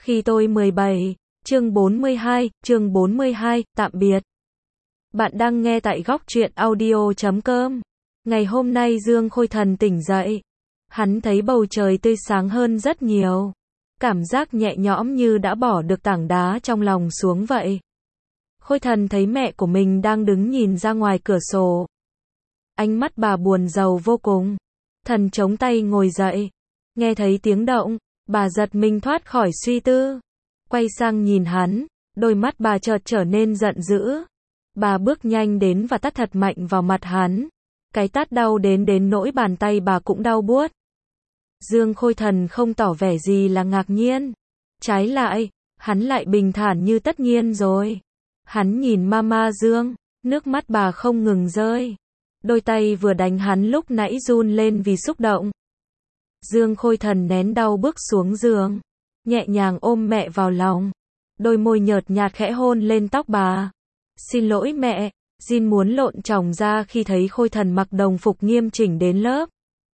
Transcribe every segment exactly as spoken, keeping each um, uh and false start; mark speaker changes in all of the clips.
Speaker 1: Khi tôi mười bảy, chương bốn mươi hai, chương bốn mươi hai, tạm biệt. Bạn đang nghe tại góc truyện audio chấm com. Ngày hôm nay Dương Khôi Thần tỉnh dậy. Hắn thấy bầu trời tươi sáng hơn rất nhiều. Cảm giác nhẹ nhõm như đã bỏ được tảng đá trong lòng xuống vậy. Khôi Thần thấy mẹ của mình đang đứng nhìn ra ngoài cửa sổ. Ánh mắt bà buồn rầu vô cùng. Thần chống tay ngồi dậy. Nghe thấy tiếng động, bà giật mình thoát khỏi suy tư. Quay sang nhìn hắn, đôi mắt bà chợt trở nên giận dữ. Bà bước nhanh đến và tát thật mạnh vào mặt hắn. Cái tát đau đến đến nỗi bàn tay bà cũng đau buốt. Dương Khôi Thần không tỏ vẻ gì là ngạc nhiên. Trái lại, hắn lại bình thản như tất nhiên rồi. Hắn nhìn Mama Dương, nước mắt bà không ngừng rơi. Đôi tay vừa đánh hắn lúc nãy run lên vì xúc động. Dương Khôi Thần nén đau bước xuống giường, nhẹ nhàng ôm mẹ vào lòng. Đôi môi nhợt nhạt khẽ hôn lên tóc bà. Xin lỗi mẹ, Jin muốn lộn chồng ra khi thấy Khôi Thần mặc đồng phục nghiêm chỉnh đến lớp.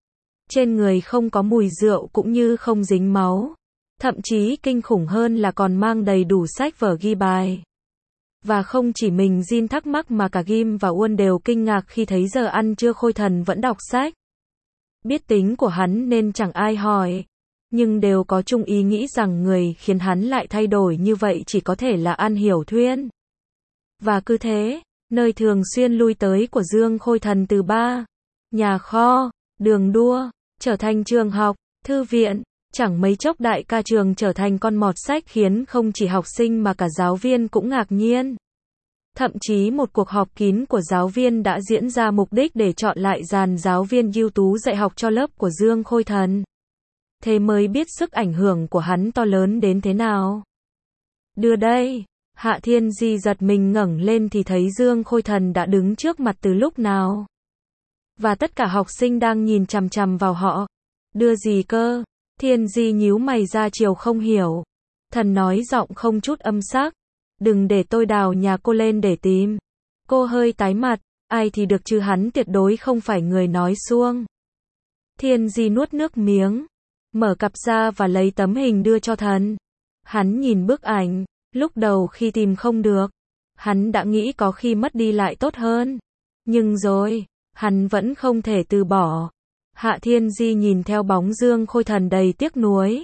Speaker 1: Trên người không có mùi rượu cũng như không dính máu. Thậm chí kinh khủng hơn là còn mang đầy đủ sách vở ghi bài. Và không chỉ mình Jin thắc mắc mà cả Ghim và Uôn đều kinh ngạc khi thấy giờ ăn trưa Khôi Thần vẫn đọc sách. Biết tính của hắn nên chẳng ai hỏi. Nhưng đều có chung ý nghĩ rằng người khiến hắn lại thay đổi như vậy chỉ có thể là An Hiểu Thuyên. Và cứ thế, nơi thường xuyên lui tới của Dương Khôi Thần từ ba, nhà kho, đường đua, trở thành trường học, thư viện, chẳng mấy chốc đại ca trường trở thành con mọt sách khiến không chỉ học sinh mà cả giáo viên cũng ngạc nhiên. Thậm chí một cuộc họp kín của giáo viên đã diễn ra mục đích để chọn lại dàn giáo viên ưu tú dạy học cho lớp của Dương Khôi Thần. Thế mới biết sức ảnh hưởng của hắn to lớn đến thế nào. Đưa đây, Hạ Thiên Di giật mình ngẩng lên thì thấy Dương Khôi Thần đã đứng trước mặt từ lúc nào. Và tất cả học sinh đang nhìn chằm chằm vào họ. Đưa gì cơ? Thiên Di nhíu mày ra chiều không hiểu. Thần nói giọng không chút âm sắc. Đừng để tôi đào nhà cô lên để tìm. Cô hơi tái mặt, ai thì được chứ hắn tuyệt đối không phải người nói suông. Thiên Di nuốt nước miếng, mở cặp ra và lấy tấm hình đưa cho thần. Hắn nhìn bức ảnh, lúc đầu khi tìm không được, hắn đã nghĩ có khi mất đi lại tốt hơn. Nhưng rồi, hắn vẫn không thể từ bỏ. Hạ Thiên Di nhìn theo bóng Dương Khôi Thần đầy tiếc nuối.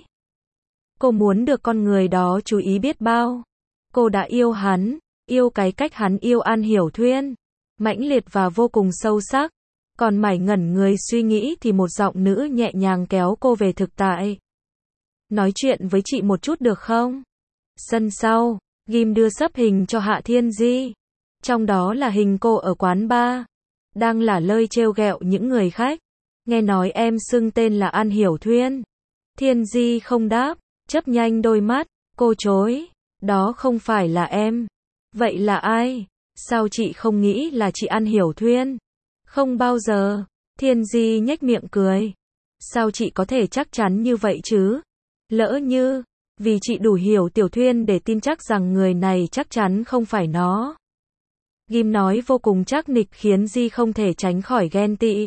Speaker 1: Cô muốn được con người đó chú ý biết bao. Cô đã yêu hắn, yêu cái cách hắn yêu An Hiểu Thuyên, mãnh liệt và vô cùng sâu sắc. Còn mải ngẩn người suy nghĩ thì một giọng nữ nhẹ nhàng kéo cô về thực tại. Nói chuyện với chị một chút được không? Sân sau, Ghim đưa sấp hình cho Hạ Thiên Di. Trong đó là hình cô ở quán bar, đang lả lơi trêu ghẹo những người khách. Nghe nói em xưng tên là An Hiểu Thuyên. Thiên Di không đáp, chớp nhanh đôi mắt, cô chối. Đó không phải là em. Vậy là ai? Sao chị không nghĩ là chị An Hiểu Thuyên? Không bao giờ. Thiên Di nhếch miệng cười. Sao chị có thể chắc chắn như vậy chứ? Lỡ như, vì chị đủ hiểu Tiểu Thuyên để tin chắc rằng người này chắc chắn không phải nó. Ghim nói vô cùng chắc nịch khiến Di không thể tránh khỏi ghen tị.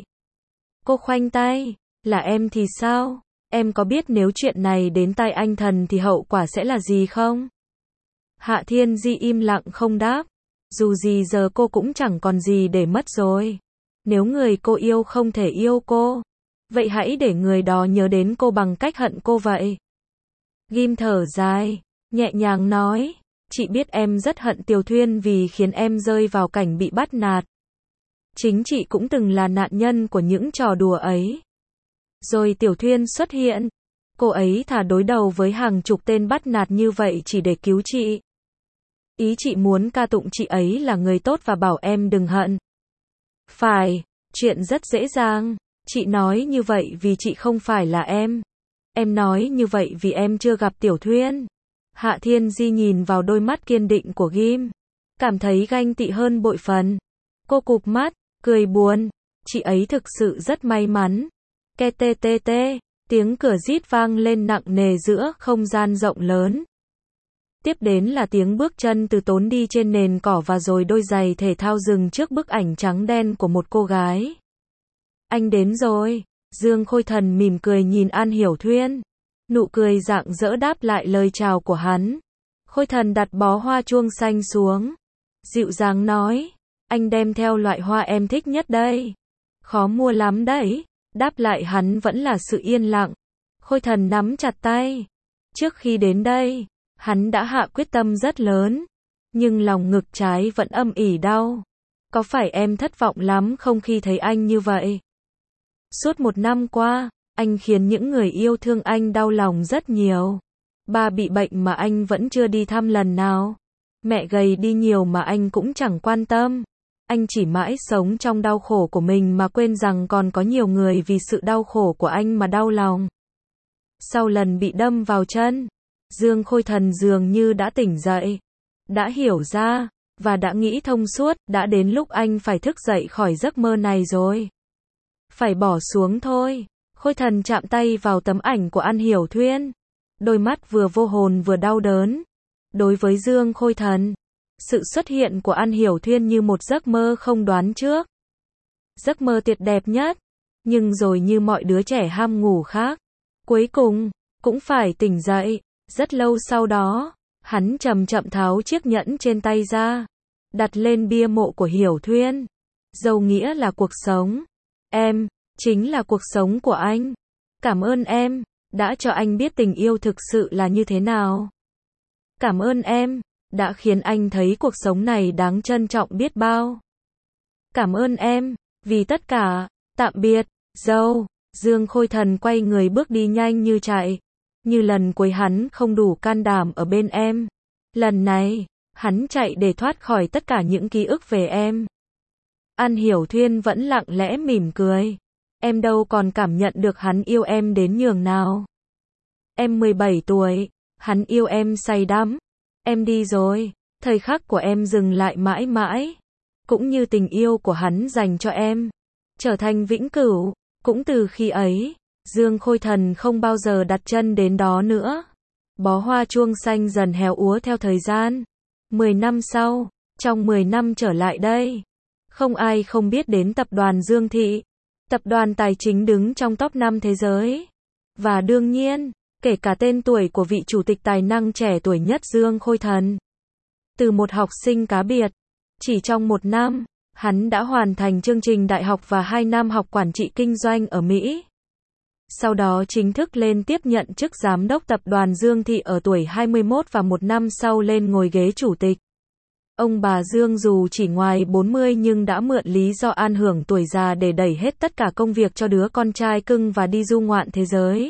Speaker 1: Cô khoanh tay, là em thì sao? Em có biết nếu chuyện này đến tai anh Thần thì hậu quả sẽ là gì không? Hạ Thiên Di im lặng không đáp. Dù gì giờ cô cũng chẳng còn gì để mất rồi. Nếu người cô yêu không thể yêu cô, vậy hãy để người đó nhớ đến cô bằng cách hận cô vậy. Ghim thở dài, nhẹ nhàng nói, chị biết em rất hận Tiểu Thuyên vì khiến em rơi vào cảnh bị bắt nạt. Chính chị cũng từng là nạn nhân của những trò đùa ấy. Rồi Tiểu Thuyên xuất hiện, cô ấy thà đối đầu với hàng chục tên bắt nạt như vậy chỉ để cứu chị. Ý chị muốn ca tụng chị ấy là người tốt và bảo em đừng hận. Phải, chuyện rất dễ dàng. Chị nói như vậy vì chị không phải là em. Em nói như vậy vì em chưa gặp Tiểu Thuyên. Hạ Thiên Di nhìn vào đôi mắt kiên định của Ghim, cảm thấy ganh tị hơn bội phần. Cô cụp mắt, cười buồn. Chị ấy thực sự rất may mắn. Ke tê tê tê, tiếng cửa rít vang lên nặng nề giữa không gian rộng lớn. Tiếp đến là tiếng bước chân từ tốn đi trên nền cỏ và rồi đôi giày thể thao dừng trước bức ảnh trắng đen của một cô gái. Anh đến rồi. Dương Khôi Thần mỉm cười nhìn An Hiểu Thuyên. Nụ cười rạng rỡ đáp lại lời chào của hắn. Khôi Thần đặt bó hoa chuông xanh xuống. Dịu dàng nói, anh đem theo loại hoa em thích nhất đây. Khó mua lắm đấy. Đáp lại hắn vẫn là sự yên lặng. Khôi Thần nắm chặt tay. Trước khi đến đây, hắn đã hạ quyết tâm rất lớn. Nhưng lòng ngực trái vẫn âm ỉ đau. Có phải em thất vọng lắm không khi thấy anh như vậy? Suốt một năm qua, anh khiến những người yêu thương anh đau lòng rất nhiều. Ba bị bệnh mà anh vẫn chưa đi thăm lần nào. Mẹ gầy đi nhiều mà anh cũng chẳng quan tâm. Anh chỉ mãi sống trong đau khổ của mình mà quên rằng còn có nhiều người vì sự đau khổ của anh mà đau lòng. Sau lần bị đâm vào chân, Dương Khôi Thần dường như đã tỉnh dậy, đã hiểu ra, và đã nghĩ thông suốt, đã đến lúc anh phải thức dậy khỏi giấc mơ này rồi. Phải bỏ xuống thôi. Khôi Thần chạm tay vào tấm ảnh của An Hiểu Thuyên. Đôi mắt vừa vô hồn vừa đau đớn. Đối với Dương Khôi Thần, sự xuất hiện của An Hiểu Thuyên như một giấc mơ không đoán trước. Giấc mơ tuyệt đẹp nhất. Nhưng rồi như mọi đứa trẻ ham ngủ khác, cuối cùng, cũng phải tỉnh dậy. Rất lâu sau đó, hắn chậm chậm tháo chiếc nhẫn trên tay ra. Đặt lên bia mộ của Hiểu Thuyên. Dâu nghĩa là cuộc sống. Em, chính là cuộc sống của anh. Cảm ơn em, đã cho anh biết tình yêu thực sự là như thế nào. Cảm ơn em, đã khiến anh thấy cuộc sống này đáng trân trọng biết bao. Cảm ơn em, vì tất cả. Tạm biệt, dâu. Dương Khôi Thần quay người bước đi nhanh như chạy. Như lần cuối hắn không đủ can đảm ở bên em. Lần này, hắn chạy để thoát khỏi tất cả những ký ức về em. An Hiểu Thuyên vẫn lặng lẽ mỉm cười. Em đâu còn cảm nhận được hắn yêu em đến nhường nào. Em mười bảy tuổi, hắn yêu em say đắm. Em đi rồi, thời khắc của em dừng lại mãi mãi. Cũng như tình yêu của hắn dành cho em, trở thành vĩnh cửu. Cũng từ khi ấy, Dương Khôi Thần không bao giờ đặt chân đến đó nữa. Bó hoa chuông xanh dần héo úa theo thời gian. Mười năm sau, trong mười năm trở lại đây, không ai không biết đến tập đoàn Dương Thị. Tập đoàn tài chính đứng trong top năm thế giới. Và đương nhiên, kể cả tên tuổi của vị chủ tịch tài năng trẻ tuổi nhất Dương Khôi Thần. Từ một học sinh cá biệt, chỉ trong một năm, hắn đã hoàn thành chương trình đại học và hai năm học quản trị kinh doanh ở Mỹ. Sau đó chính thức lên tiếp nhận chức giám đốc tập đoàn Dương Thị ở tuổi hai mươi mốt và một năm sau lên ngồi ghế chủ tịch. Ông bà Dương dù chỉ ngoài bốn mươi nhưng đã mượn lý do an hưởng tuổi già để đẩy hết tất cả công việc cho đứa con trai cưng và đi du ngoạn thế giới.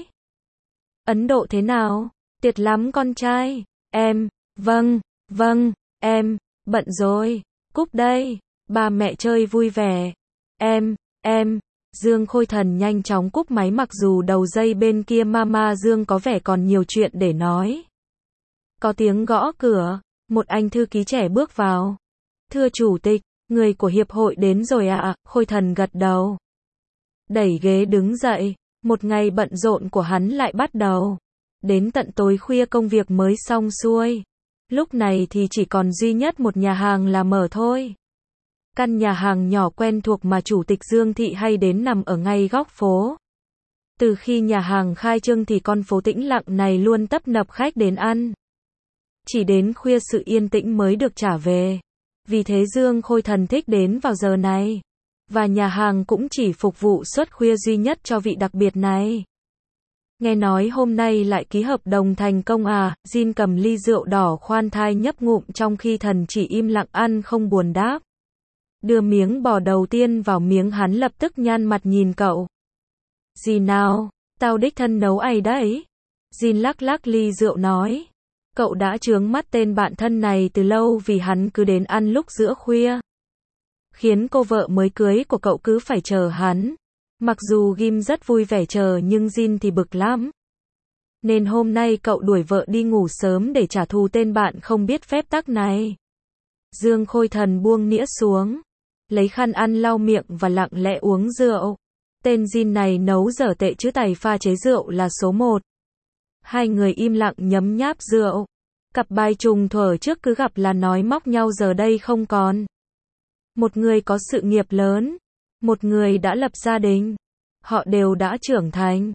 Speaker 1: Ấn Độ thế nào? Tuyệt lắm con trai. Em, vâng, vâng, em, bận rồi. Cúp đây. Ba mẹ chơi vui vẻ. Em, em. Dương Khôi Thần nhanh chóng cúp máy mặc dù đầu dây bên kia Mama Dương có vẻ còn nhiều chuyện để nói. Có tiếng gõ cửa. Một anh thư ký trẻ bước vào. Thưa chủ tịch, người của hiệp hội đến rồi ạ. À? Khôi Thần gật đầu. Đẩy ghế đứng dậy. Một ngày bận rộn của hắn lại bắt đầu. Đến tận tối khuya công việc mới xong xuôi. Lúc này thì chỉ còn duy nhất một nhà hàng là mở thôi. Căn nhà hàng nhỏ quen thuộc mà chủ tịch Dương Thị hay đến nằm ở ngay góc phố. Từ khi nhà hàng khai trương thì con phố tĩnh lặng này luôn tấp nập khách đến ăn. Chỉ đến khuya sự yên tĩnh mới được trả về. Vì thế Dương Khôi Thần thích đến vào giờ này. Và nhà hàng cũng chỉ phục vụ suất khuya duy nhất cho vị đặc biệt này. Nghe nói hôm nay lại ký hợp đồng thành công à? Jin cầm ly rượu đỏ khoan thai nhấp ngụm trong khi Thần chỉ im lặng ăn không buồn đáp. Đưa miếng bò đầu tiên vào miếng hắn lập tức nhăn mặt nhìn cậu. Gì nào? Tao đích thân nấu ấy đấy. Jin lắc lắc ly rượu nói. Cậu đã chướng mắt tên bạn thân này từ lâu vì hắn cứ đến ăn lúc giữa khuya. Khiến cô vợ mới cưới của cậu cứ phải chờ hắn. Mặc dù Kim rất vui vẻ chờ nhưng Jin thì bực lắm. Nên hôm nay cậu đuổi vợ đi ngủ sớm để trả thù tên bạn không biết phép tắc này. Dương Khôi Thần buông nĩa xuống. Lấy khăn ăn lau miệng và lặng lẽ uống rượu. Tên Jin này nấu dở tệ chứ tài pha chế rượu là số một. Hai người im lặng nhấm nháp rượu. Cặp bài trùng thuở trước cứ gặp là nói móc nhau giờ đây không còn. Một người có sự nghiệp lớn. Một người đã lập gia đình. Họ đều đã trưởng thành.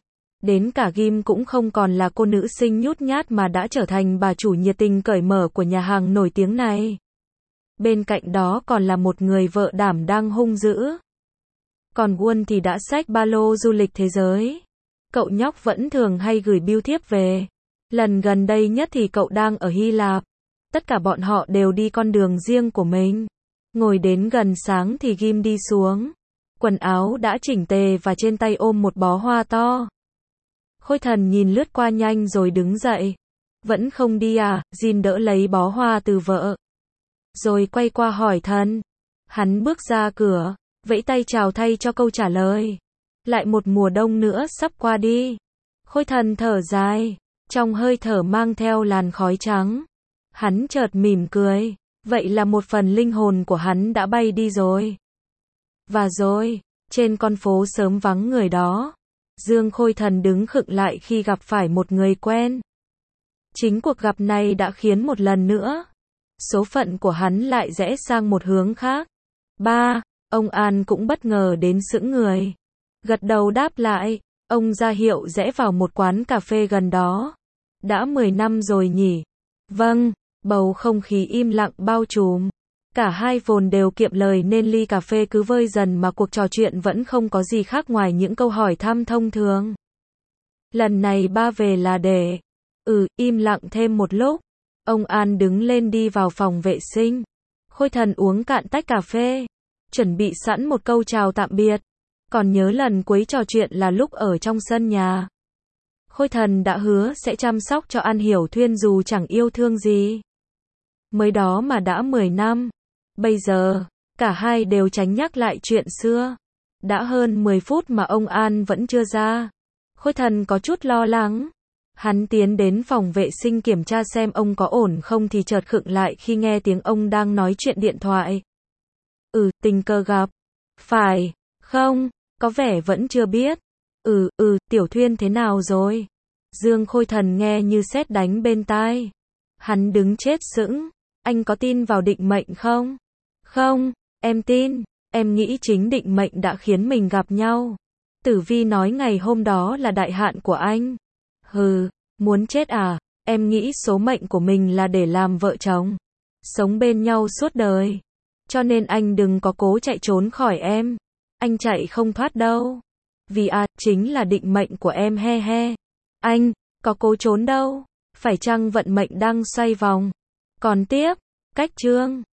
Speaker 1: Đến cả Ghim cũng không còn là cô nữ sinh nhút nhát mà đã trở thành bà chủ nhiệt tình cởi mở của nhà hàng nổi tiếng này. Bên cạnh đó còn là một người vợ đảm đang hung dữ. Còn Won thì đã xách ba lô du lịch thế giới. Cậu nhóc vẫn thường hay gửi bưu thiếp về. Lần gần đây nhất thì cậu đang ở Hy Lạp. Tất cả bọn họ đều đi con đường riêng của mình. Ngồi đến gần sáng thì Ghim đi xuống. Quần áo đã chỉnh tề và trên tay ôm một bó hoa to. Khôi Thần nhìn lướt qua nhanh rồi đứng dậy. Vẫn không đi à? Jin đỡ lấy bó hoa từ vợ. Rồi quay qua hỏi Thần. Hắn bước ra cửa, vẫy tay chào thay cho câu trả lời. Lại một mùa đông nữa sắp qua đi. Khôi Thần thở dài, trong hơi thở mang theo làn khói trắng. Hắn chợt mỉm cười. Vậy là một phần linh hồn của hắn đã bay đi rồi. Và rồi, trên con phố sớm vắng người đó, Dương Khôi Thần đứng khựng lại khi gặp phải một người quen. Chính cuộc gặp này đã khiến một lần nữa, số phận của hắn lại rẽ sang một hướng khác. Ba, ông An cũng bất ngờ đến sững người. Gật đầu đáp lại, ông ra hiệu rẽ vào một quán cà phê gần đó. Đã mười năm rồi nhỉ? Vâng, bầu không khí im lặng bao trùm. Cả hai vốn đều kiệm lời nên ly cà phê cứ vơi dần mà cuộc trò chuyện vẫn không có gì khác ngoài những câu hỏi thăm thông thường. Lần này ba về là để... Ừ, im lặng thêm một lúc. Ông An đứng lên đi vào phòng vệ sinh. Khôi Thần uống cạn tách cà phê. Chuẩn bị sẵn một câu chào tạm biệt. Còn nhớ lần cuối trò chuyện là lúc ở trong sân nhà. Khôi Thần đã hứa sẽ chăm sóc cho An Hiểu Thuyên dù chẳng yêu thương gì. Mới đó mà đã mười năm. Bây giờ, cả hai đều tránh nhắc lại chuyện xưa. Đã hơn mười phút mà ông An vẫn chưa ra. Khôi Thần có chút lo lắng. Hắn tiến đến phòng vệ sinh kiểm tra xem ông có ổn không thì chợt khựng lại khi nghe tiếng ông đang nói chuyện điện thoại. Ừ, tình cờ gặp. Phải, không, có vẻ vẫn chưa biết. Ừ, ừ, Tiểu Thuyên thế nào rồi? Dương Khôi Thần nghe như sét đánh bên tai. Hắn đứng chết sững. Anh có tin vào định mệnh không? Không, em tin. Em nghĩ chính định mệnh đã khiến mình gặp nhau. Tử Vi nói ngày hôm đó là đại hạn của anh. Hừ, muốn chết à? Em nghĩ số mệnh của mình là để làm vợ chồng. Sống bên nhau suốt đời. Cho nên anh đừng có cố chạy trốn khỏi em. Anh chạy không thoát đâu. Vì à, chính là định mệnh của em he he. Anh, có cố trốn đâu. Phải chăng vận mệnh đang xoay vòng? Còn tiếp, cách chương.